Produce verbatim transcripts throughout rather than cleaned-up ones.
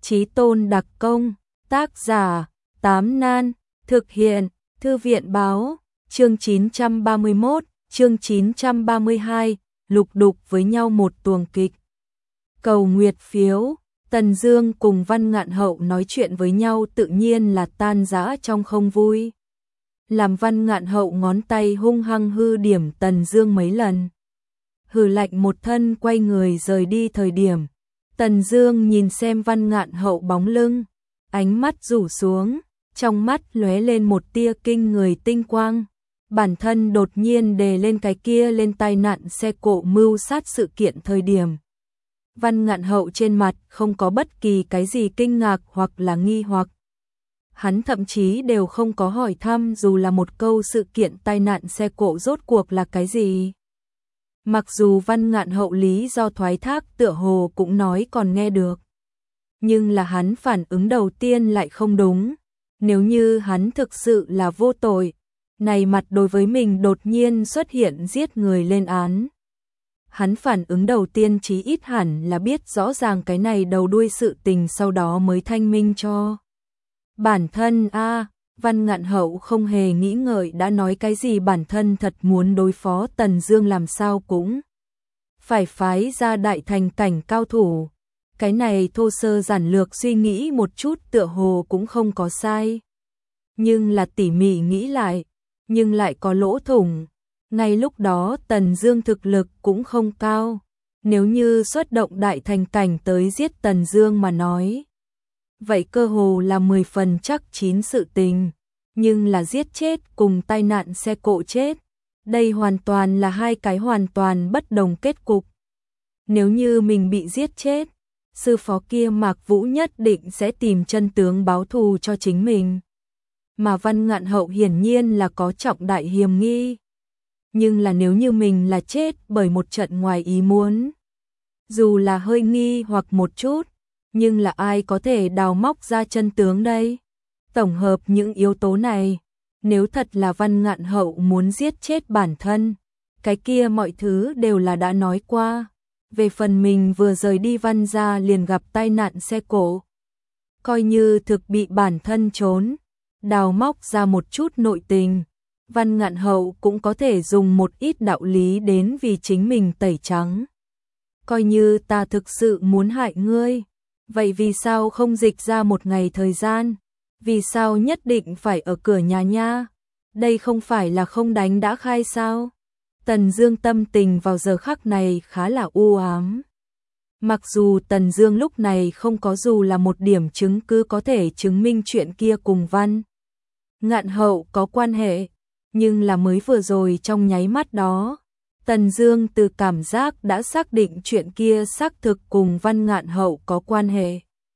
Chí Tôn đặc công, tác giả, Tám Nan, thực hiện, Thư viện báo, chương chín trăm ba mươi mốt, chương chín trăm ba mươi hai, lục đục với nhau một tuồng kịch. Cầu nguyệt phiếu, Tần Dương cùng Văn Ngạn Hậu nói chuyện với nhau tự nhiên là tan rã trong không vui. Làm Văn Ngạn Hậu ngón tay hung hăng hư điểm Tần Dương mấy lần. Hừ lạnh một thân quay người rời đi thời điểm. Tần Dương nhìn xem Văn Ngạn Hậu bóng lưng, ánh mắt rủ xuống, trong mắt lóe lên một tia kinh người tinh quang. Bản thân đột nhiên đề lên cái kia lên tai nạn xe cộ mưu sát sự kiện thời điểm. Văn Ngạn Hậu trên mặt không có bất kỳ cái gì kinh ngạc hoặc là nghi hoặc. Hắn thậm chí đều không có hỏi thăm dù là một câu sự kiện tai nạn xe cộ rốt cuộc là cái gì. Mặc dù Văn Ngạn Hậu lý do thoái thác tựa hồ cũng nói còn nghe được. Nhưng là hắn phản ứng đầu tiên lại không đúng. Nếu như hắn thực sự là vô tội, này mặt đối với mình đột nhiên xuất hiện giết người lên án. Hắn phản ứng đầu tiên chí ít hẳn là biết rõ ràng cái này đầu đuôi sự tình sau đó mới thanh minh cho. Bản thân a à, Văn Ngạn Hậu không hề nghĩ ngợi đã nói cái gì bản thân thật muốn đối phó Tần Dương làm sao cũng phải phái ra đại thành cảnh cao thủ. Cái này thô sơ giản lược suy nghĩ một chút tựa hồ cũng không có sai. Nhưng là tỉ mỉ nghĩ lại, nhưng lại có lỗ thủng. Ngay lúc đó Tần Dương thực lực cũng không cao. Nếu như xuất động đại thành cảnh tới giết Tần Dương mà nói, vậy cơ hồ là mười phần chắc chín sự tình. Nhưng là giết chết cùng tai nạn xe cộ chết, đây hoàn toàn là hai cái hoàn toàn bất đồng kết cục. Nếu như mình bị giết chết, sư phó kia Mạc Vũ nhất định sẽ tìm chân tướng báo thù cho chính mình. Mà Văn Ngạn Hậu hiển nhiên là có trọng đại hiềm nghi. Nhưng là nếu như mình là chết bởi một trận ngoài ý muốn, dù là hơi nghi hoặc một chút, nhưng là ai có thể đào móc ra chân tướng đây? Tổng hợp những yếu tố này, nếu thật là Văn Ngạn Hậu muốn giết chết bản thân, cái kia mọi thứ đều là đã nói qua. Về phần mình vừa rời đi Văn gia liền gặp tai nạn xe cộ, coi như thực bị bản thân trốn, đào móc ra một chút nội tình, Văn Ngạn Hậu cũng có thể dùng một ít đạo lý đến vì chính mình tẩy trắng. Coi như ta thực sự muốn hại ngươi, vậy vì sao không dịch ra một ngày thời gian? Vì sao nhất định phải ở cửa nhà nha? Đây không phải là không đánh đã khai sao? Tần Dương tâm tình vào giờ khắc này khá là u ám. Mặc dù Tần Dương lúc này không có dù là một điểm chứng cứ có thể chứng minh chuyện kia cùng Văn Ngạn Hậu có quan hệ, nhưng là mới vừa rồi trong nháy mắt đó, Tần Dương từ cảm giác đã xác định chuyện kia xác thực cùng Văn Ngạn Hậu có quan hệ.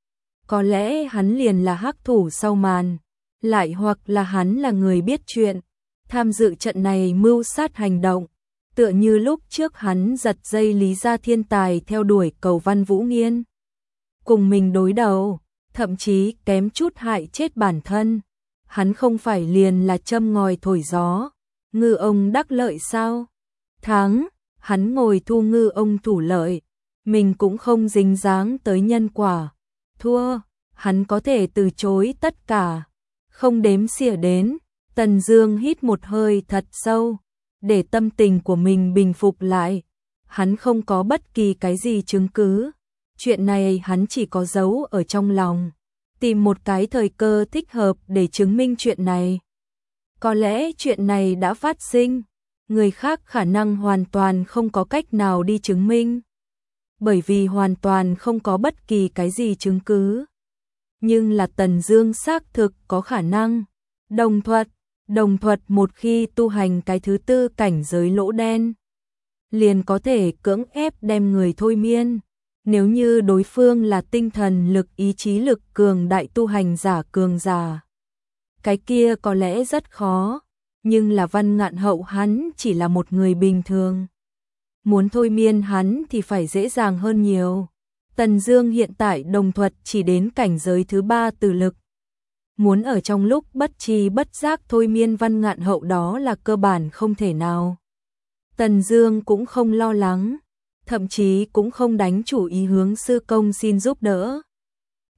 Có lẽ hắn liền là hắc thủ sau màn, lại hoặc là hắn là người biết chuyện, tham dự trận này mưu sát hành động, tựa như lúc trước hắn giật dây Lý Gia thiên tài theo đuổi cầu Văn Vũ Nghiên. Cùng mình đối đầu, thậm chí kém chút hại chết bản thân. Hắn không phải liền là châm ngòi thổi gió, ngư ông đắc lợi sao? Thắng, hắn ngồi thu ngư ông thủ lợi, mình cũng không dính dáng tới nhân quả. Thua, hắn có thể từ chối tất cả, không đếm xỉa đến. Tần Dương hít một hơi thật sâu, để tâm tình của mình bình phục lại. Hắn không có bất kỳ cái gì chứng cứ, chuyện này hắn chỉ có giấu ở trong lòng, tìm một cái thời cơ thích hợp để chứng minh chuyện này. Có lẽ chuyện này đã phát sinh, người khác khả năng hoàn toàn không có cách nào đi chứng minh, bởi vì hoàn toàn không có bất kỳ cái gì chứng cứ. Nhưng là Tần Dương xác thực có khả năng. Đồng thuật, đồng thuật một khi tu hành cái thứ tư cảnh giới lỗ đen, liền có thể cưỡng ép đem người thôi miên. Nếu như đối phương là tinh thần lực ý chí lực cường đại tu hành giả cường giả, cái kia có lẽ rất khó, nhưng là Văn Ngạn Hậu hắn chỉ là một người bình thường. Muốn thôi miên hắn thì phải dễ dàng hơn nhiều. Tần Dương hiện tại đồng thuật chỉ đến cảnh giới thứ ba từ lực. Muốn ở trong lúc bất tri bất giác thôi miên Văn Ngạn Hậu đó là cơ bản không thể nào. Tần Dương cũng không lo lắng, thậm chí cũng không đánh chủ ý hướng sư công xin giúp đỡ.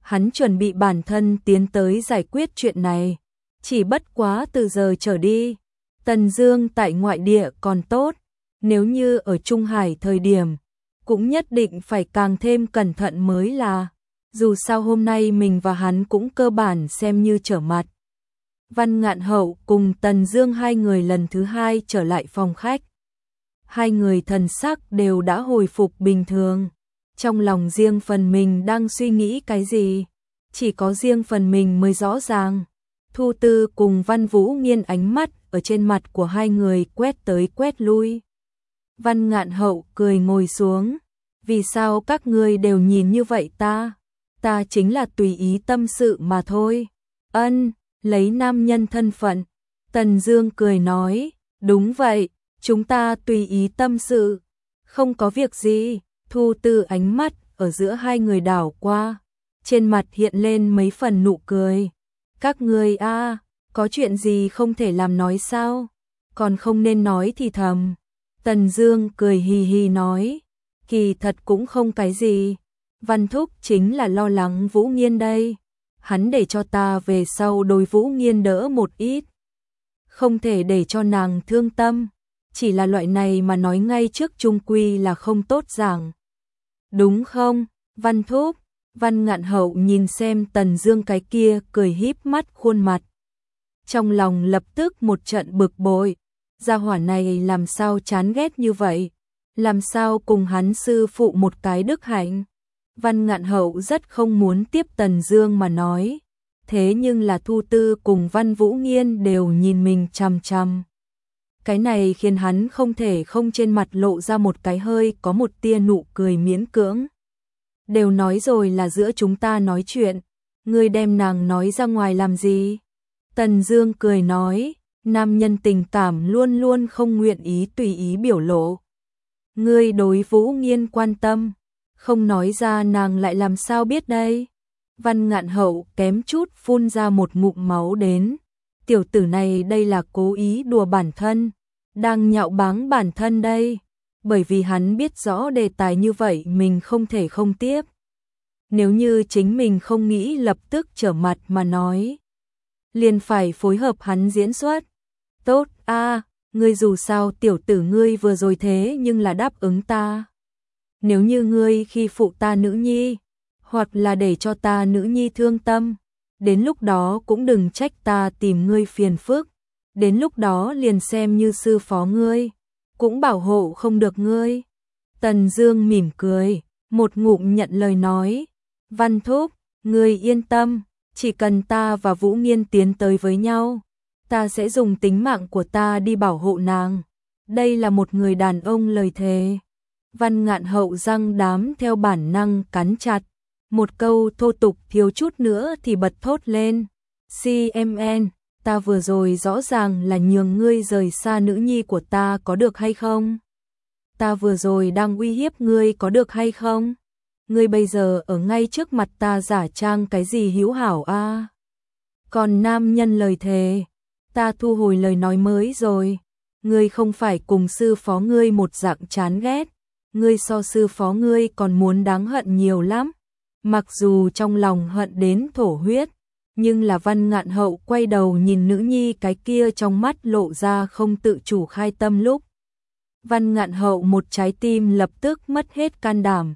Hắn chuẩn bị bản thân tiến tới giải quyết chuyện này. Chỉ bất quá từ giờ trở đi, Tần Dương tại ngoại địa còn tốt, nếu như ở Trung Hải thời điểm, cũng nhất định phải càng thêm cẩn thận mới là. Dù sao hôm nay mình và hắn cũng cơ bản xem như trở mặt. Văn Ngạn Hậu cùng Tần Dương hai người lần thứ hai trở lại phòng khách. Hai người thần sắc đều đã hồi phục bình thường. Trong lòng riêng phần mình đang suy nghĩ cái gì, chỉ có riêng phần mình mới rõ ràng. Thu Tư cùng Văn Vũ Nghiên ánh mắt ở trên mặt của hai người quét tới quét lui. Văn Ngạn Hậu cười ngồi xuống. Vì sao các ngươi đều nhìn như vậy ta? Ta chính là tùy ý tâm sự mà thôi. Ân, lấy nam nhân thân phận. Tần Dương cười nói, đúng vậy, chúng ta tùy ý tâm sự. Không có việc gì. Thu Tư ánh mắt ở giữa hai người đảo qua. Trên mặt hiện lên mấy phần nụ cười. Các ngươi a, có chuyện gì không thể làm nói sao? Còn không nên nói thì thầm. Tần Dương cười hì hì nói, kỳ thật cũng không cái gì. Văn Thúc chính là lo lắng Vũ Nghiên đây. Hắn để cho ta về sau đối Vũ Nghiên đỡ một ít. Không thể để cho nàng thương tâm. Chỉ là loại này mà nói ngay trước trung quy là không tốt giảng. Đúng không, Văn Thúc? Văn Ngạn Hậu nhìn xem Tần Dương cái kia cười híp mắt khuôn mặt. Trong lòng lập tức một trận bực bội. Gia hỏa này làm sao chán ghét như vậy? Làm sao cùng hắn sư phụ một cái đức hạnh? Văn Ngạn Hậu rất không muốn tiếp Tần Dương mà nói. Thế nhưng là Thu Tư cùng Văn Vũ Nghiên đều nhìn mình chằm chằm. Cái này khiến hắn không thể không trên mặt lộ ra một cái hơi có một tia nụ cười miễn cưỡng. Đều nói rồi là giữa chúng ta nói chuyện, ngươi đem nàng nói ra ngoài làm gì? Tần Dương cười nói, nam nhân tình cảm luôn luôn không nguyện ý tùy ý biểu lộ. Ngươi đối Vũ Nghiên quan tâm, không nói ra nàng lại làm sao biết đây? Văn Ngạn Hậu kém chút phun ra một ngụm máu đến. Tiểu tử này đây là cố ý đùa bản thân, đang nhạo báng bản thân đây. Bởi vì hắn biết rõ đề tài như vậy mình không thể không tiếp. Nếu như chính mình không nghĩ lập tức trở mặt mà nói, liền phải phối hợp hắn diễn xuất. Tốt a, ngươi dù sao tiểu tử ngươi vừa rồi thế nhưng là đáp ứng ta. Nếu như ngươi khi phụ ta nữ nhi, hoặc là để cho ta nữ nhi thương tâm, đến lúc đó cũng đừng trách ta tìm ngươi phiền phức. Đến lúc đó liền xem như sư phó ngươi, cũng bảo hộ không được ngươi. Tần Dương mỉm cười, một ngụm nhận lời nói, Văn Thúc, ngươi yên tâm, chỉ cần ta và Vũ Nghiên tiến tới với nhau, ta sẽ dùng tính mạng của ta đi bảo hộ nàng. Đây là một người đàn ông lời thề. Văn Ngạn Hậu răng đám theo bản năng cắn chặt, một câu thô tục thiếu chút nữa thì bật thốt lên. xê em en, ta vừa rồi rõ ràng là nhường ngươi rời xa nữ nhi của ta có được hay không? Ta vừa rồi đang uy hiếp ngươi có được hay không? Ngươi bây giờ ở ngay trước mặt ta giả trang cái gì hữu hảo a? À? Còn nam nhân lời thề, ta thu hồi lời nói mới rồi. Ngươi không phải cùng sư phó ngươi một dạng chán ghét, ngươi so sư phó ngươi còn muốn đáng hận nhiều lắm. Mặc dù trong lòng hận đến thổ huyết, nhưng là Văn Ngạn Hậu quay đầu nhìn nữ nhi cái kia trong mắt lộ ra không tự chủ khai tâm lúc. Văn Ngạn Hậu một trái tim lập tức mất hết can đảm.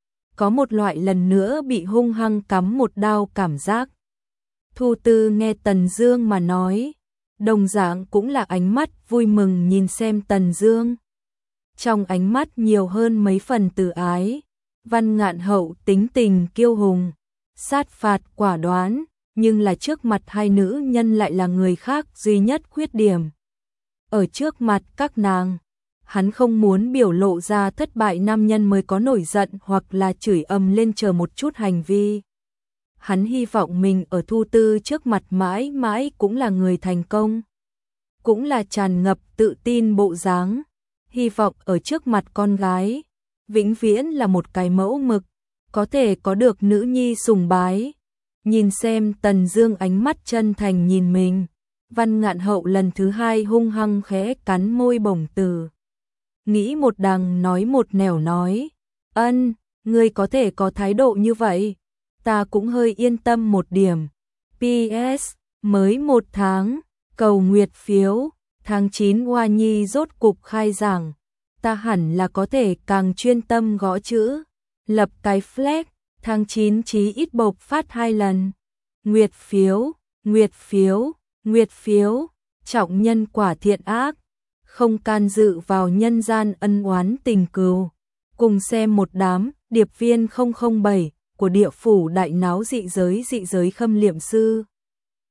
Có một loại lần nữa bị hung hăng cắm một đao cảm giác. Thu Tư nghe Tần Dương mà nói, đồng dạng cũng là ánh mắt vui mừng nhìn xem Tần Dương. Trong ánh mắt nhiều hơn mấy phần từ ái. Văn Ngạn Hậu tính tình kiêu hùng, sát phạt quả đoán, nhưng là trước mặt hai nữ nhân lại là người khác duy nhất khuyết điểm. Ở trước mặt các nàng, hắn không muốn biểu lộ ra thất bại nam nhân mới có nổi giận hoặc là chửi ầm lên chờ một chút hành vi. Hắn hy vọng mình ở Thu Tư trước mặt mãi mãi cũng là người thành công, cũng là tràn ngập tự tin bộ dáng. Hy vọng ở trước mặt con gái, vĩnh viễn là một cái mẫu mực, có thể có được nữ nhi sùng bái. Nhìn xem Tần Dương ánh mắt chân thành nhìn mình, Văn Ngạn Hậu lần thứ hai hung hăng khẽ cắn môi bổng từ. Nghĩ một đằng nói một nẻo nói, ân, ngươi có thể có thái độ như vậy, ta cũng hơi yên tâm một điểm. pê ét, mới một tháng, cầu nguyệt phiếu, tháng chín Hoa Nhi rốt cục khai giảng, ta hẳn là có thể càng chuyên tâm gõ chữ, lập cái flag, tháng chín chí ít bộc phát hai lần. Nguyệt phiếu, nguyệt phiếu, nguyệt phiếu, trọng nhân quả thiện ác, không can dự vào nhân gian ân oán tình cừu. Cùng xem một đám điệp viên không không bảy của địa phủ đại náo dị giới dị giới Khâm Liệm Sư.